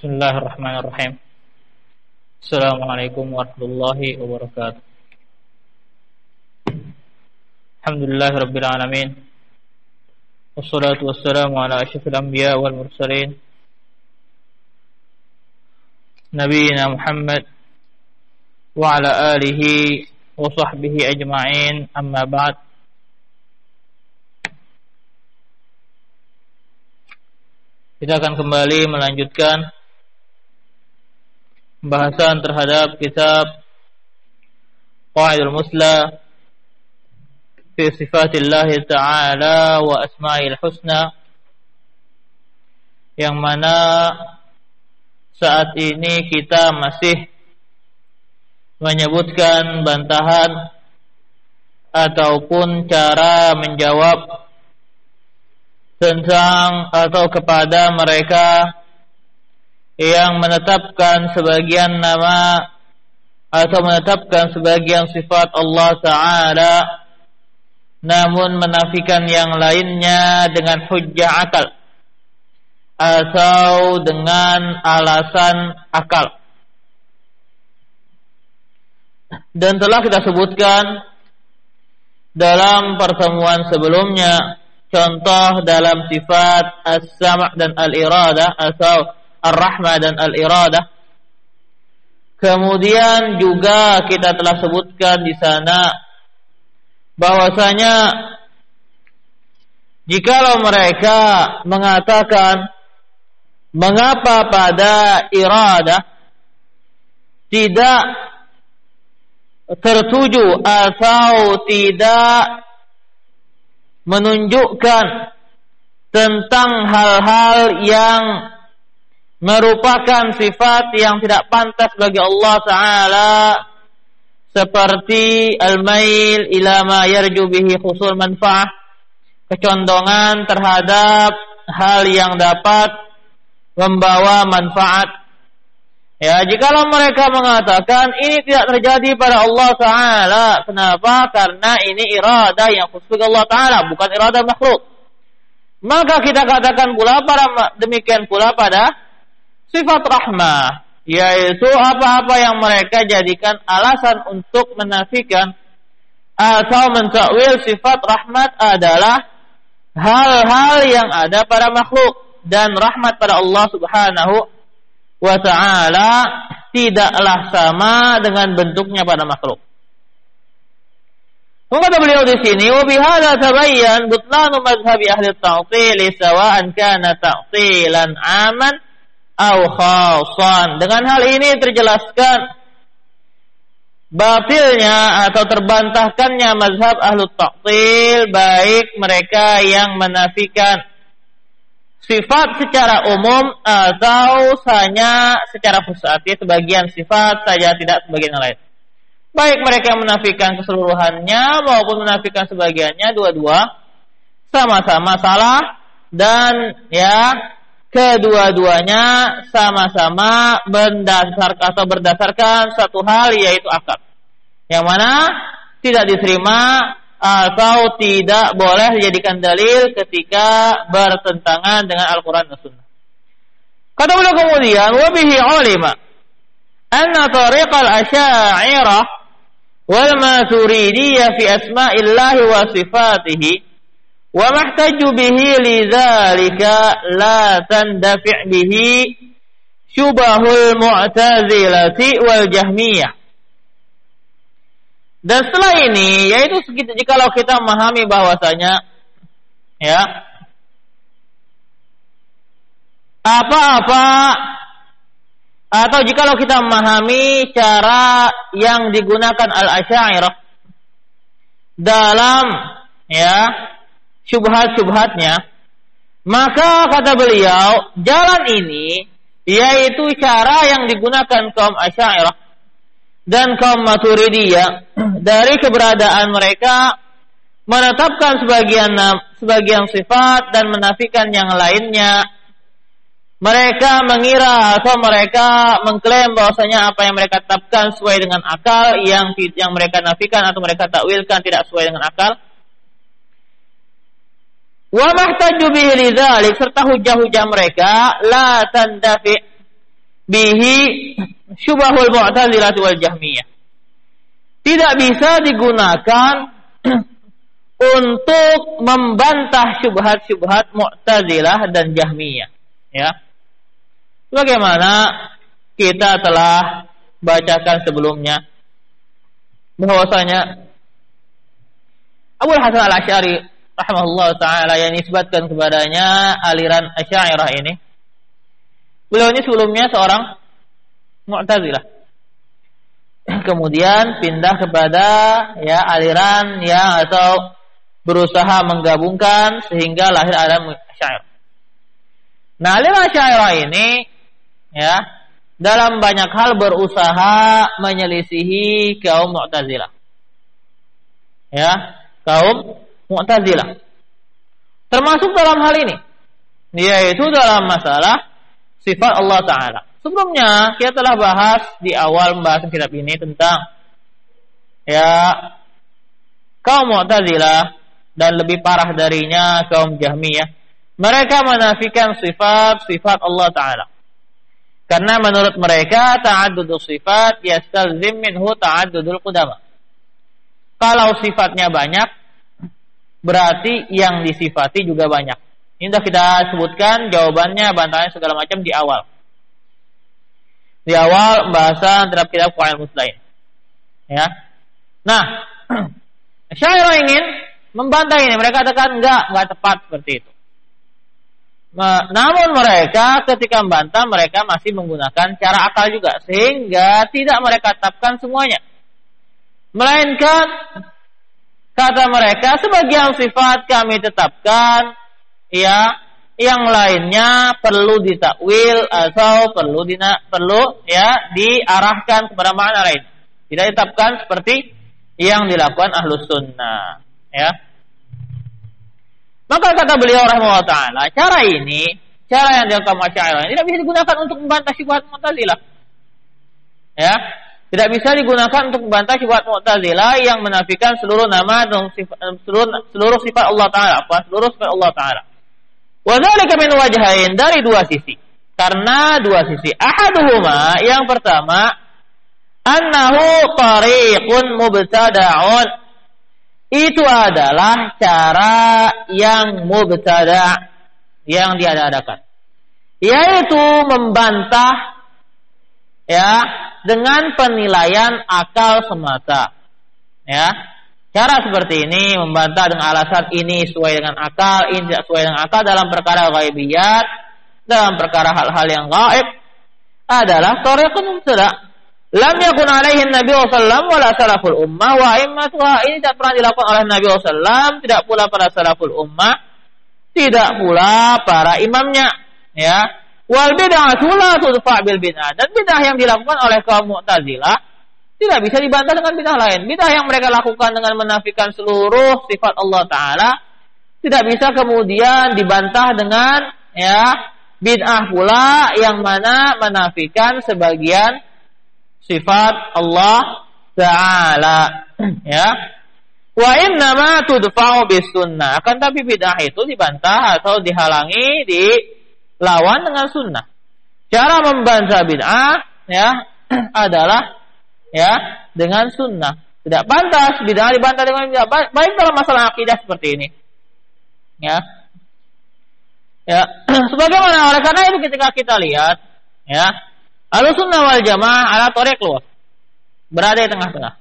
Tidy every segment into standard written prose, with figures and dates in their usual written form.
Bismillahirrahmanirrahim. Assalamualaikum warahmatullahi wabarakatuh. Alhamdulillahirabbil alamin. Wassalatu wassalamu ala asyrafil anbiya wal mursalin. Nabiyina Muhammad wa ala alihi wa sahbihi ajma'in. Amma ba'd. Kita akan kembali melanjutkan pembahasan terhadap kitab Qawaidul Musla fi Sifatillah Ta'ala wa Asma'il Husna, yang mana saat ini kita masih menyebutkan bantahan ataupun cara menjawab tentang atau kepada mereka yang menetapkan sebagian nama atau menetapkan sebagian sifat Allah Ta'ala namun menafikan yang lainnya dengan hujjah akal atau dengan alasan akal. Dan telah kita sebutkan dalam pertemuan sebelumnya contoh dalam sifat as-sam' dan al-iradah atau ar-rahmah dan al-iradah. Kemudian juga kita telah sebutkan di sana bahwasanya jikalau mereka mengatakan mengapa pada iradah tidak tertuju atau tidak menunjukkan tentang hal-hal yang merupakan sifat yang tidak pantas bagi Allah Ta'ala, seperti al-mail ila ma yarju bihi husul manfa'ah, kecondongan terhadap hal yang dapat membawa manfaat. Ya, jikalau mereka mengatakan ini tidak terjadi pada Allah Ta'ala, kenapa? Karena ini iradah yang khusus Allah Ta'ala, bukan iradah makhluk. Maka kita katakan pula demikian pula pada sifat rahmah, yaitu apa-apa yang mereka jadikan alasan untuk menafikan atau mentakwil sifat rahmat adalah hal-hal yang ada pada makhluk, dan rahmat pada Allah Subhanahu wa ta'ala tidaklah sama dengan bentuknya pada makhluk. Kata beliau di sini, wa bihadza tabayyan butlanu madhhabi ahli at-ta'til sawa'an kana ta'tilan 'aman aw khassan. Dengan hal ini terjelaskan batilnya atau terbantahkannya mazhab ahli at-ta'til, baik mereka yang menafikan sifat secara umum atau hanya secara khusus, artinya sebagian sifat saja, tidak sebagian yang lain. Baik mereka yang menafikan keseluruhannya maupun menafikan sebagiannya, dua-dua sama-sama salah, dan ya kedua-duanya sama-sama berdasarkan satu hal, yaitu akal, yang mana tidak diterima atau tidak boleh dijadikan dalil ketika bertentangan dengan Al-Quran dan Sunnah. Kata beliau kemudian, wabihi ulima anna tariqal asya'irah wal maturidiyah fi asma'illahi wa sifatihi wa mahtaju bihi lidzalika la tandafi' bihi syubahul mu'tazilati wal jahmiyah. Dan setelah ini, yaitu jikalau kita memahami bahwasanya ya apa-apa, atau jikalau kita memahami cara yang digunakan al-asy'ariyah dalam ya syubhat-syubhatnya, maka kata beliau jalan ini yaitu cara yang digunakan kaum asy'ariyah dan kaum maturidiyah dari keberadaan mereka menetapkan sebagian sifat dan menafikan yang lainnya. Mereka mengira atau mereka mengklaim bahwasanya apa yang mereka tetapkan sesuai dengan akal, yang mereka nafikan atau mereka takwilkan tidak sesuai dengan akal. Wa mahtaju bihi lidzalik, serta hujah-hujah mereka la tandafi, bihi syubahul mu'tazilah wal jahmiyah. Tidak bisa digunakan untuk membantah syubhat-syubhat mu'tazilah dan jahmiyah, ya. Bagaimana kita telah bacakan sebelumnya bahwasanya Abu Hasan Al-Asy'ari rahimahullah taala yang disebutkan kepadanya aliran Asy'ariyah ini, beliau ini sebelumnya seorang Mu'tazilah, kemudian pindah kepada aliran yang atau berusaha menggabungkan sehingga lahir aliran Asy'ariyah. Nah, aliran Asy'ariyah ini dalam banyak hal berusaha menyelisihi kaum Mu'tazilah. Kaum Mu'tazilah. Termasuk dalam hal ini, yaitu dalam masalah sifat Allah Ta'ala. Sebelumnya kita telah bahas di awal pembahasan kitab ini tentang kaum Mu'tazilah dan lebih parah darinya kaum Jahmiyah. Mereka menafikan sifat-sifat Allah Ta'ala. Karena menurut mereka ta'addudus sifat yastalzim minhu ta'addudul qudama. Kalau sifatnya banyak, berarti yang disifati juga banyak. Ini sudah kita sebutkan jawabannya, bantahan segala macam di awal. Di awal pembahasan terhadap kitab Qawaidul Muslimin. Nah, Asy'ariyah ingin membantah ini. Mereka katakan enggak tepat seperti itu. Namun mereka ketika membantah, mereka masih menggunakan cara akal juga, sehingga tidak mereka tetapkan semuanya, melainkan kata mereka sebagian sifat kami tetapkan, yang lainnya perlu ditakwil atau perlu diarahkan kepada makna lain, tidak ditetapkan seperti yang dilakukan Ahlus Sunnah. Maka kata beliau rahimahullah ta'ala, cara yang dilakukan Asy'ariyah tidak bisa digunakan untuk membantah syubhat Mu'tazilah. Tidak bisa digunakan untuk membantah syubhat Mu'tazilah yang menafikan seluruh nama dan seluruh sifat Allah Ta'ala, seluruh sifat Allah Ta'ala. Wa dzalika min wajhain, dari dua sisi. Karena dua sisi. Ahaduhuma, yang pertama, annahu tariqun mubtada'un. Itu adalah cara yang mubtada', yang diada-adakan, yaitu membantah dengan penilaian akal semata. Cara seperti ini, membantah dengan alasan ini sesuai dengan akal, ini tidak sesuai dengan akal dalam perkara ghaibiyat, dalam perkara hal-hal yang gaib, adalah tariqun mubtada'. Lam yakun alaihi Nabi sallallahu wala salaful ummah wa immatuha. Ini tidak pernah dilakukan oleh Nabi sallallahu, tidak pula para salaful ummah, tidak pula para imamnya. Wal bid'atu la tudfa bil bid'ah. Dan bid'ah yang dilakukan oleh kaum Mu'tazilah tidak bisa dibantah dengan bid'ah lain. Bid'ah yang mereka lakukan dengan menafikan seluruh sifat Allah Ta'ala tidak bisa kemudian dibantah dengan bid'ah pula yang mana menafikan sebagian sifat Allah Ta'ala. Wa innama tudfa'u bis sunnah. Akan tapi bid'ah itu dibantah atau dihalangi, dilawan dengan sunnah. Cara membantah bid'ah adalah dengan sunnah. Tidak pantas bid'ah dibantah dengan bid'ah. Baik dalam masalah akidah seperti ini. Sebagaimana, oleh karena itu ketika kita lihat Ahlus Sunnah wal Jamaah ala thariq luwah, berada di tengah-tengah.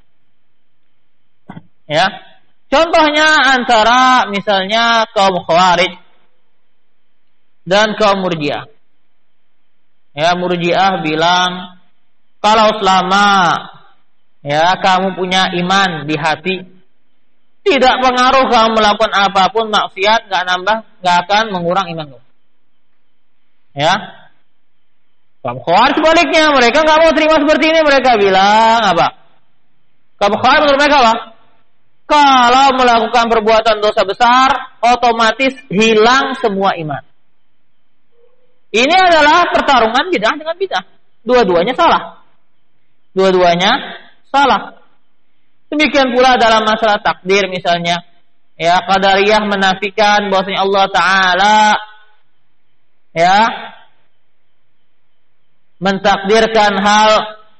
Contohnya antara misalnya kaum Khawarij dan kaum Murji'ah. Murji'ah bilang kalau selama kamu punya iman di hati, tidak pengaruh kamu melakukan apapun maksiat, enggak akan mengurang imanmu. Kaum Khawarij sebaliknya, mereka enggak mau terima seperti ini. Mereka bilang apa? Kaum Khawarij menurut mereka apa? Kalau melakukan perbuatan dosa besar, otomatis hilang semua iman. Ini adalah pertarungan bid'ah dengan bid'ah. Dua-duanya salah. Demikian pula dalam masalah takdir misalnya. Qadariyah menafikan bahwasanya Allah Ta'ala mentakdirkan hal,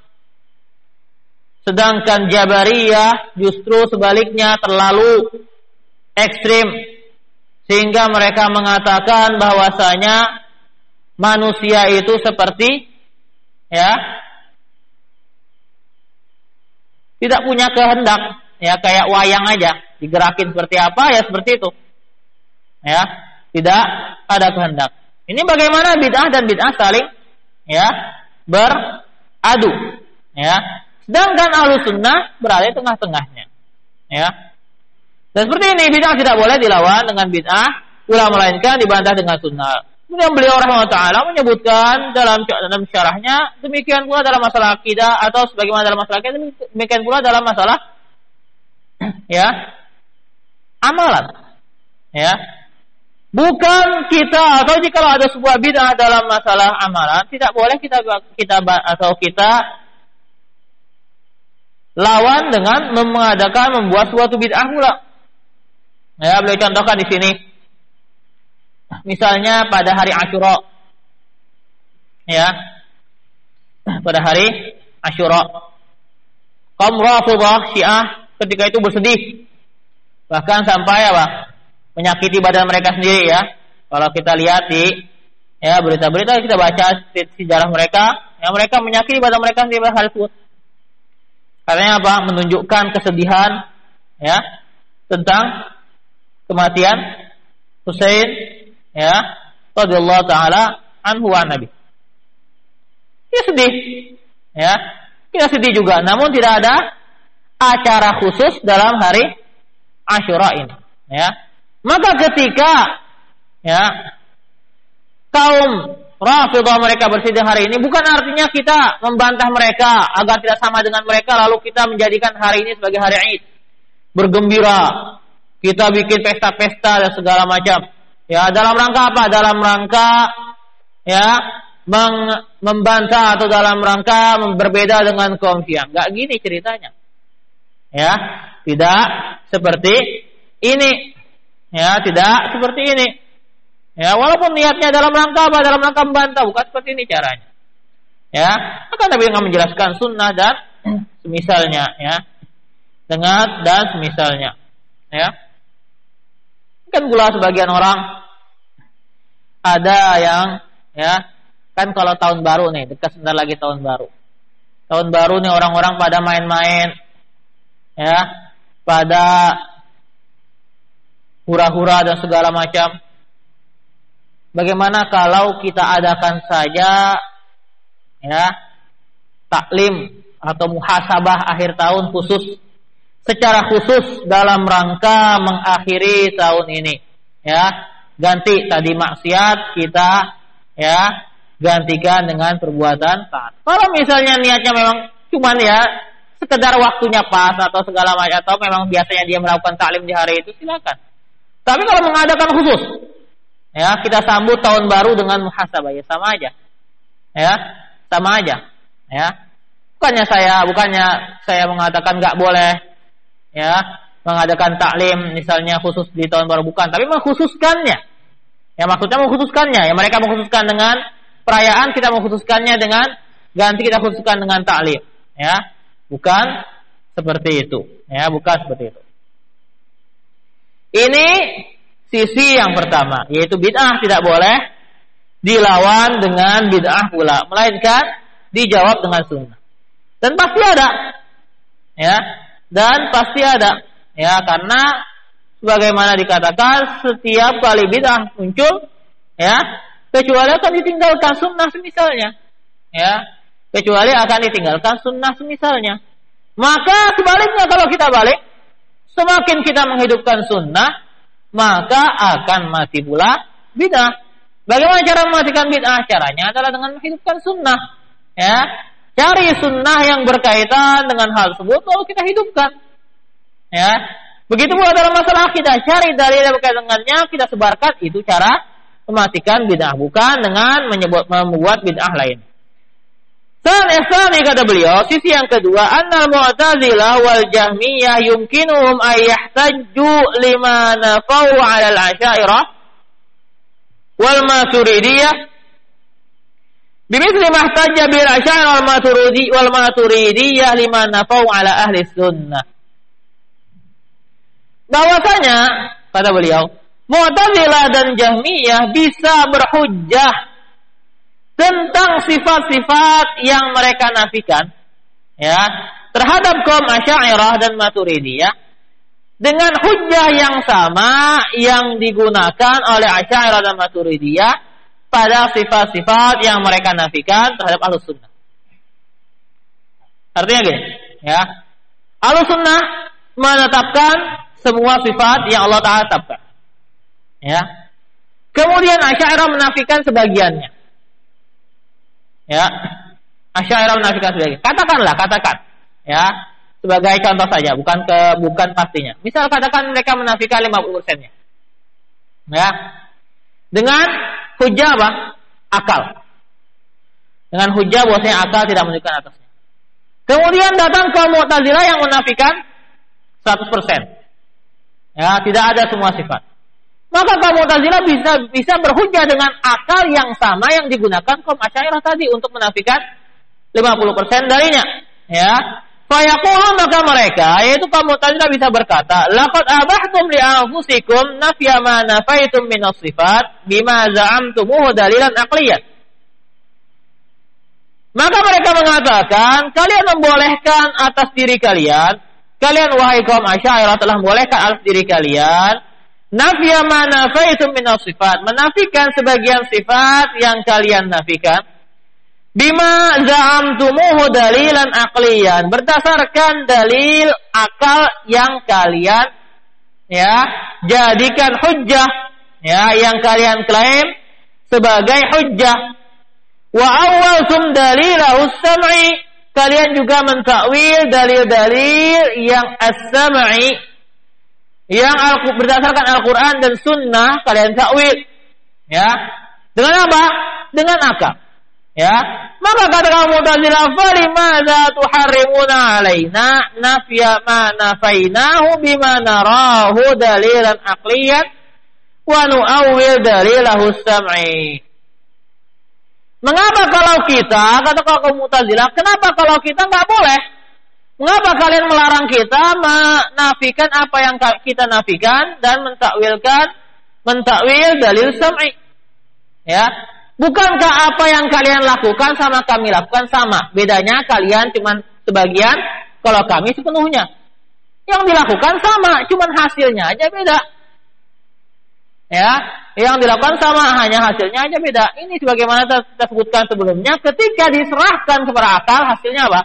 sedangkan Jabariyah justru sebaliknya terlalu ekstrim sehingga mereka mengatakan bahwasanya manusia itu seperti tidak punya kehendak, kayak wayang aja, digerakin seperti apa ya seperti itu. Tidak ada kehendak. Ini bagaimana bid'ah dan bid'ah saling beradu. Sedangkan Ahlus Sunnah berada di tengah-tengahnya. Dan seperti ini bid'ah tidak boleh dilawan dengan bid'ah pula, melainkan dibantah dengan sunnah. Kemudian beliau rahimahullah ta'ala menyebutkan dalam syarahnya, demikian pula dalam masalah akidah, atau sebagaimana dalam masalah akidah, demikian pula dalam masalah amalan. Bukan kita, atau jika ada sebuah bid'ah dalam masalah amalan, tidak boleh kita lawan dengan membuat suatu bid'ah pula. Beliau contohkan di sini. Misalnya pada hari Asyura. Pada hari Asyura, kaum Rafidhah Syiah ketika itu bersedih. Bahkan sampai menyakiti badan mereka sendiri Kalau kita lihat di berita-berita, kita baca sejarah mereka, mereka menyakiti badan mereka sendiri pada hari tersebut. Karena menunjukkan kesedihan tentang kematian Husain radhiyallahu taala anhu wa nabi. Kita sedih. Kita sedih juga, namun tidak ada acara khusus dalam hari Asyura ini. Maka ketika kaum Rafidhah mereka bersedih hari ini, bukan artinya kita membantah mereka agar tidak sama dengan mereka, lalu kita menjadikan hari ini sebagai hari Id, bergembira, kita bikin pesta-pesta dan segala macam. Dalam rangka apa? Dalam rangka membantah atau dalam rangka berbeda dengan kaum Syiah. Enggak gini ceritanya. Tidak seperti ini. Tidak seperti ini. Walaupun niatnya dalam rangka apa? Dalam rangka membantah, bukan seperti ini caranya. Maka Nabi yang menjelaskan sunnah dan semisalnya, dengan dan semisalnya. Kan pula sebagian orang ada yang kan kalau tahun baru nih, dekat sebentar lagi tahun baru. Tahun baru nih orang-orang pada main-main, pada hura-hura dan segala macam. Bagaimana kalau kita adakan saja taklim atau muhasabah akhir tahun khusus, secara khusus dalam rangka mengakhiri tahun ini. Ganti tadi maksiat kita gantikan dengan perbuatan taat. Kalau misalnya niatnya memang cuman sekedar waktunya pas atau segala macam, atau memang biasanya dia melakukan taklim di hari itu, silakan. Tapi kalau mengadakan khusus, kita sambut tahun baru dengan muhasabah, sama aja. Sama aja. Bukannya saya mengatakan enggak boleh mengadakan taklim misalnya khusus di tahun baru, bukan, tapi mengkhususkannya. Maksudnya mengkhususkannya. Mereka mengkhususkan dengan perayaan, kita mengkhususkannya dengan ganti, kita khususkan dengan taklim. Bukan seperti itu. Bukan seperti itu. Ini sisi yang pertama, yaitu bid'ah tidak boleh dilawan dengan bid'ah pula, melainkan dijawab dengan sunnah. Dan pasti ada. Dan pasti ada. Karena sebagaimana dikatakan, setiap kali bid'ah muncul, kecuali akan ditinggalkan sunnah semisalnya. Kecuali akan ditinggalkan sunnah semisalnya. Maka sebaliknya, kalau kita balik, semakin kita menghidupkan sunnah, maka akan mati pula bid'ah. Bagaimana cara mematikan bid'ah? Caranya adalah dengan menghidupkan sunnah. Cari sunnah yang berkaitan dengan hal tersebut, lalu kita hidupkan. Begitu pula dalam masalah akidah, cari dalil yang berkaitan dengannya, kita sebarkan. Itu cara mematikan bid'ah, bukan dengan membuat bid'ah lain. Dan ihsani, kata beliau, sisi yang kedua, annal mu'tazilah wal jahmiyah yumkinuhum ayyahtajju lima nafau 'ala al-asy'ariyah wal maturidiyah Bimithli ma ihtajja bil Asy'ariyah wal Maturidiyah liman nafau ala ahli sunnah. Bahwasanya kata beliau, Mu'tazilah dan Jahmiyah bisa berhujjah tentang sifat-sifat yang mereka nafikan, ya, terhadap kaum Asy'ariyah dan Maturidiyah dengan hujjah yang sama yang digunakan oleh Asy'ariyah dan Maturidiyah pada sifat-sifat yang mereka nafikan terhadap Ahlus Sunnah. Artinya gini, ya. Ahlus Sunnah menetapkan semua sifat yang Allah Ta'ala tetapkan. Ya. Kemudian Asy'ariyah menafikan sebagiannya. Ya. Asy'ariyah menafikan sebagian. Katakan. Ya. Sebagai contoh saja, bukan pastinya. Misal katakan mereka menafikan 50%-nya. Ya. Dengan hujjah apa? Akal. Dengan hujjah bahwasanya akal tidak menunjukkan atasnya. Kemudian datang kaum Mu'tazilah yang menafikan 100%. Ya, tidak ada semua sifat. Maka kaum Mu'tazilah bisa berhujjah dengan akal yang sama yang digunakan kaum Asy'ariyah tadi untuk menafikan 50% darinya. Ya. Fayaqulun, maka mereka, yaitu kaum Mu'tazilah bisa berkata, laqad abahtum li anfusikum nafya ma nafaitum minas sifat bima za'amtumuhu dalilan aqliyan. Maka mereka mengatakan, kalian membolehkan atas diri kalian wahai kaum Asy'ariyah telah membolehkan atas diri kalian nafya ma nafaitum minas sifat, menafikan sebagian sifat yang kalian nafikan bima za'amtumuhu dalilan aqliyan, berdasarkan dalil akal yang kalian jadikan hujjah, yang kalian klaim sebagai hujjah. Wa awwaltum dalilahu as-sam'i, kalian juga mentakwil dalil-dalil yang as-sam'i, yang berdasarkan Al-Qur'an dan Sunnah kalian takwil. Ya. Dengan apa? Dengan akal. Ya, maka kata kaum Mu'tazilah, "Falimadza tuharrimuna alaina nafya ma nafainahu bima narahu dalilan aqliyan wa nu'awwil dalilahu sam'i." Mengapa kalau kita, kata kaum Mu'tazilah, kenapa kalau kita enggak boleh? Mengapa kalian melarang kita menafikan apa yang kita nafikan dan mentakwil dalil sam'i? Ya. Bukankah apa yang kalian lakukan sama kami lakukan sama? Bedanya kalian cuma sebagian, kalau kami sepenuhnya. Yang dilakukan sama, cuma hasilnya aja beda. Ya, yang dilakukan sama, hanya hasilnya aja beda. Ini sebagaimana kita sebutkan sebelumnya, ketika diserahkan kepada akal, hasilnya apa?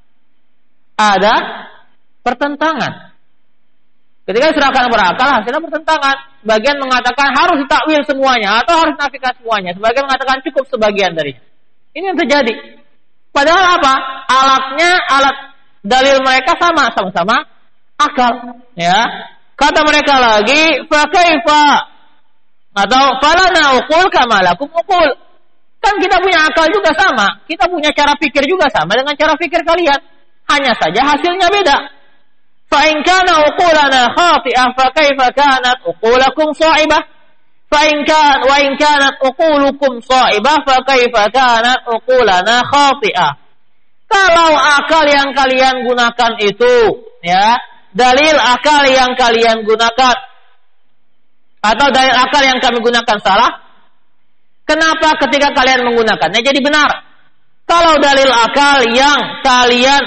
Ada pertentangan. Ketika diserahkan kepada akal, hasilnya pertentangan. Sebagian mengatakan harus ditakwil semuanya atau harus nafikan semuanya. Sebagian mengatakan cukup sebagian darinya. Ini yang terjadi. Padahal apa? Alat dalil mereka sama-sama akal. Ya. Kata mereka lagi, fa kaifa atau falana uqul kama lakum uqul. Kan kita punya akal juga sama. Kita punya cara pikir juga sama dengan cara pikir kalian. Hanya saja hasilnya beda. فَإِنْ كَانَ عُقُولَنَا خَاطِئَةً فَكَيْفَ كَانَتْ عُقُولَكُمْ صَائِبَةً وَإِنْ كَانَتْ عُقُولُكُمْ صَائِبَةً فَكَيْفَ كَانَتْ عُقُولَنَا خَاطِئَةً. Kalau akal yang kalian gunakan itu, ya, dalil akal yang kalian gunakan atau dalil akal yang kami gunakan salah, kenapa ketika kalian menggunakannya jadi benar? Kalau dalil akal yang kalian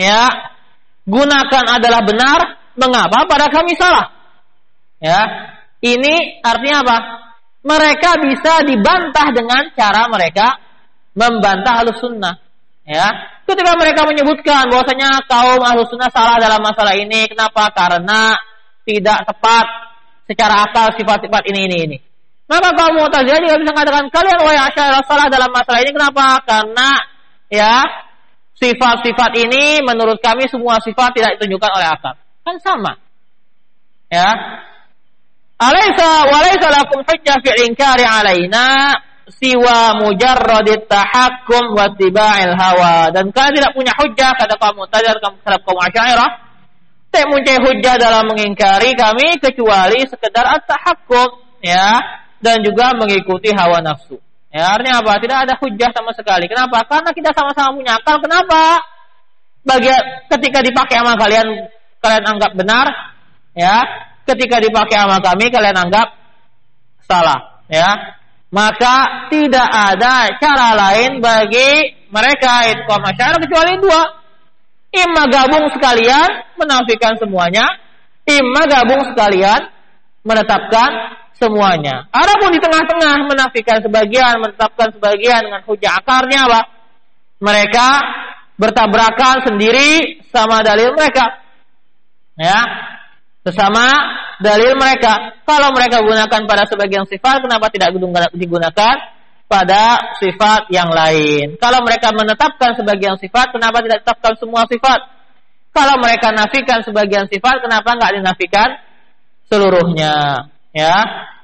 gunakan adalah benar, mengapa pada kami salah? Ya, ini artinya apa? Mereka bisa dibantah dengan cara mereka membantah Ahlus Sunnah. Ya, ketika mereka menyebutkan bahwasanya kaum Ahlus Sunnah salah dalam masalah ini, kenapa? Karena tidak tepat secara akal sifat-sifat ini. Maka kaum Mu'tazilah juga bisa mengatakan, kalian wahai Asy'ariyah salah dalam masalah ini, kenapa? Karena sifat-sifat ini menurut kami semua sifat tidak ditunjukkan oleh akal. Kan sama. Ya. Walaysa lakum hujjah fi inkari alaina siwa mujarradit tahakkum wa tiba'il hawa. Dan kalian tidak punya hujjah, kata kaum Mu'tazilah terhadap kaum Asy'ariyah, tidak punya hujjah dalam mengingkari kami kecuali sekedar at-tahakkum, ya, dan juga mengikuti hawa nafsu. Ya, artinya apa? Tidak ada hujjah sama sekali. Kenapa? Karena kita sama-sama punya akal. Kenapa? Ketika dipakai sama kalian anggap benar, ya. Ketika dipakai sama kami, kalian anggap salah, ya. Maka tidak ada cara lain bagi mereka itu kaum Asy'ariyah kecuali dua. Imma gabung sekalian menafikan semuanya, imma gabung sekalian menetapkan semuanya. Adapun di tengah-tengah menafikan sebagian, menetapkan sebagian dengan hujah akarnya apa? Mereka bertabrakan sendiri sama dalil mereka. Ya. Sesama dalil mereka. Kalau mereka gunakan pada sebagian sifat, kenapa tidak digunakan pada sifat yang lain? Kalau mereka menetapkan sebagian sifat, kenapa tidak ditetapkan semua sifat? Kalau mereka nafikan sebagian sifat, kenapa enggak dinafikan seluruhnya? Ya,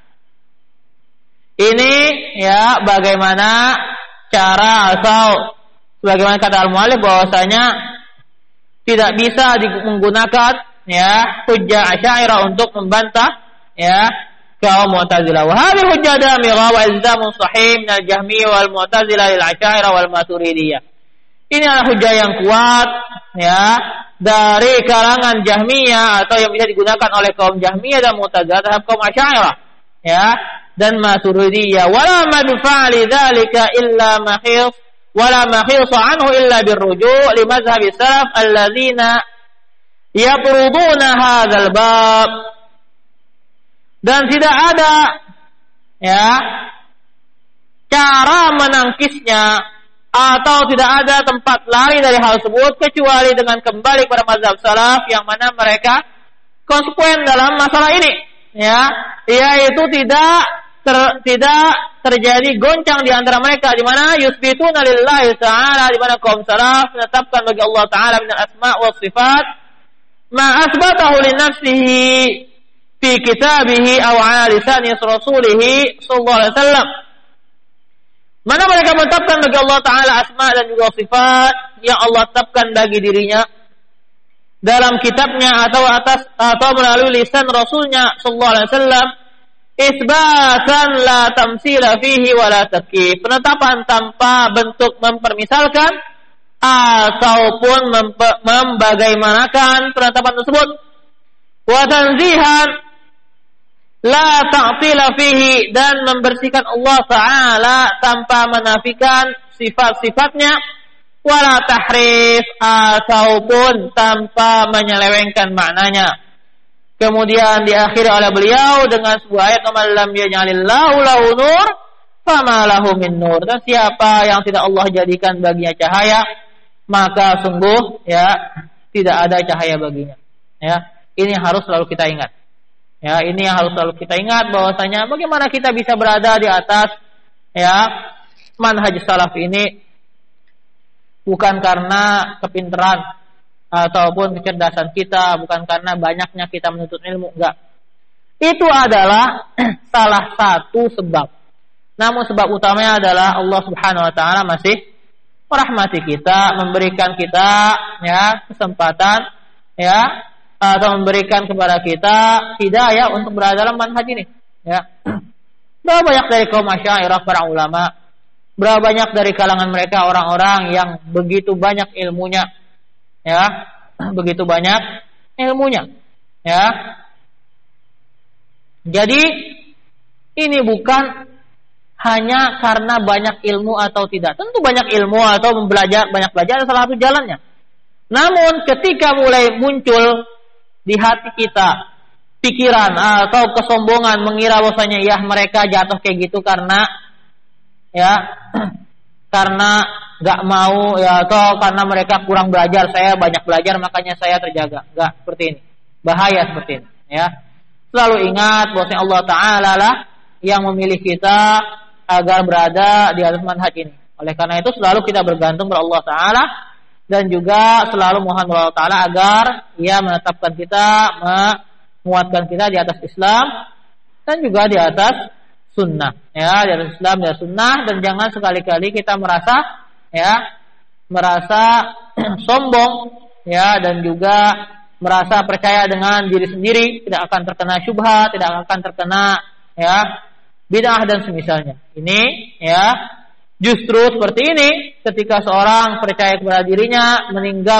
ini ya bagaimana cara atau sebagaimana kata al-mu'allif bahwasanya tidak bisa menggunakan ya hujjah Asy'ariyah untuk membantah ya kaum Mu'tazilah. Wa hadhihi hujjah damigha wa ilzamun sahih min al-Jahmiyah wal Mu'tazilah lil Asy'ariyah wal Maturidiyah. Ini adalah hujjah yang kuat ya dari kalangan Jahmiyah atau yang bisa digunakan oleh kaum Jahmiyah dan Mu'tazilah terhadap kaum Asy'ariyah ya dan Maturidiyah. Wala madfa' li dzalika illa mahis wala mahis anhu illa birruju' li mazhab salaf alladzina yafruduna hadzal bab. Dan tidak ada ya cara menangkisnya atau tidak ada tempat lari dari hal tersebut kecuali dengan kembali pada mazhab salaf yang mana mereka konsekuen dalam masalah ini ya, yaitu tidak terjadi goncang di antara mereka di mana yusbituna lillahi ta'ala, di mana kaum salaf menetapkan bagi Allah taala min al-asma' wa sifat ma asbatahu li nafsihi fi kitabihi aw 'ala lisani rasulih sallallahu alaihi wasallam. Mana mereka menetapkan bagi Allah Ta'ala asma dan juga sifat yang Allah tetapkan bagi dirinya dalam kitabnya atau melalui lisan Rasulnya sallallahu alaihi wasallam, isbatan la tamtsila fihi wa la takyif, penetapan tanpa bentuk mempermisalkan ataupun membagaimanakan penetapan tersebut, wa tanzihan la ta'tila fihi, dan membersihkan Allah Ta'ala tanpa menafikan sifat-sifatnya, wala tahrif, ataupun tanpa menyelewengkan maknanya. Kemudian diakhiri oleh beliau dengan sebuah ayat, "Man lam yaj'alillahu lahu nur fama lahu min nur." Dan siapa yang tidak Allah jadikan baginya cahaya, maka sungguh ya tidak ada cahaya baginya. Ya, ini harus selalu kita ingat. Ya, ini yang harus selalu kita ingat bahwasanya bagaimana kita bisa berada di atas ya manhaj salaf ini bukan karena kepintaran ataupun kecerdasan kita, bukan karena banyaknya kita menuntut ilmu, enggak. Itu adalah salah satu sebab. Namun sebab utamanya adalah Allah Subhanahu wa taala masih merahmati kita, memberikan kita ya kesempatan ya atau memberikan kepada kita hidayah untuk berada dalam manhaj ini ya. Berapa banyak dari kaum Asy'ariyah para ulama, berapa banyak dari kalangan mereka orang-orang yang begitu banyak ilmunya ya, begitu banyak ilmunya ya. Jadi ini bukan hanya karena banyak ilmu atau tidak. Tentu banyak ilmu atau banyak belajar adalah salah satu jalannya. Namun ketika mulai muncul di hati kita pikiran atau kesombongan mengira bahwasanya ya mereka jatuh kayak gitu karena nggak mau ya, atau karena mereka kurang belajar, saya banyak belajar makanya saya terjaga. Nggak seperti ini, bahaya seperti ini ya. Selalu ingat bahwasanya Allah Ta'ala lah yang memilih kita agar berada di atas manhaj ini. Oleh karena itu selalu kita bergantung kepada Allah Ta'ala dan juga selalu mohon Allah Ta'ala agar Ia menetapkan kita, menguatkan kita di atas Islam dan juga di atas sunnah ya, di atas Islam dan sunnah. Dan jangan sekali-kali kita merasa sombong ya, dan juga merasa percaya dengan diri sendiri, tidak akan terkena syubhat, tidak akan terkena ya bid'ah dan semisalnya. Ini ya, justru seperti ini ketika seorang percaya kepada dirinya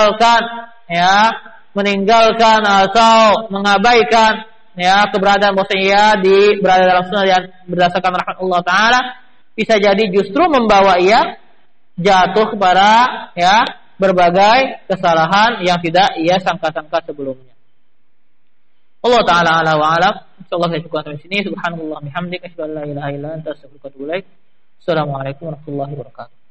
meninggalkan atau mengabaikan ya keberadaan bahwasanya ia berada dalam sunnah yang berdasarkan rahmat Allah Taala, bisa jadi justru membawa ia jatuh kepada ya berbagai kesalahan yang tidak ia sangka-sangka sebelumnya. Allah Taala ala wa alam. Insyaallah saya cukup sampai sini. Subhanallah bihamdika asyhadu an la ilaha illa anta astaghfiruka wa atubu ilaik. Assalamualaikum warahmatullahi wabarakatuh.